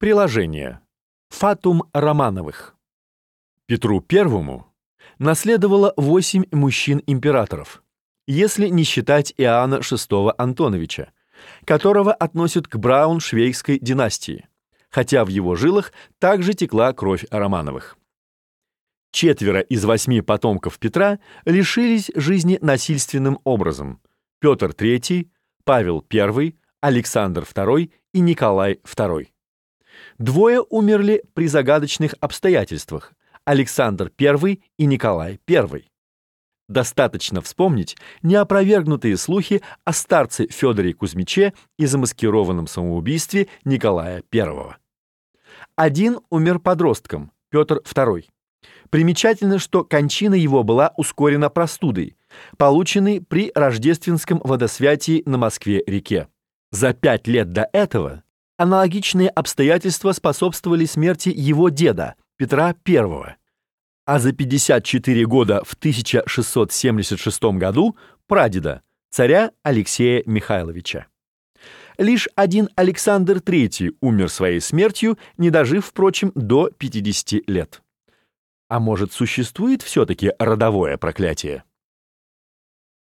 Приложение. Фатум Романовых. Петру I наследовало 8 мужчин-императоров, если не считать Иоанна VI Антоновича, которого относят к Брауншвейгской династии, хотя в его жилах также текла кровь Романовых. 4 из 8 потомков Петра лишились жизни насильственным образом: Петр III, Павел I, Александр II и Николай II. 2 умерли при загадочных обстоятельствах: Александр I и Николай I. Достаточно вспомнить неопровергнутые слухи о старце Федоре Кузьмиче и замаскированном самоубийстве Николая I. 1 умер подростком, Петр II. Примечательно, что кончина его была ускорена простудой, полученной при рождественском водосвятии на Москве-реке. За 5 лет до этого аналогичные обстоятельства способствовали смерти его деда, Петра I, а за 54 года в 1676 году прадеда, царя Алексея Михайловича. Лишь один Александр III умер своей смертью, не дожив, впрочем, до 50 лет. А может, существует все-таки родовое проклятие?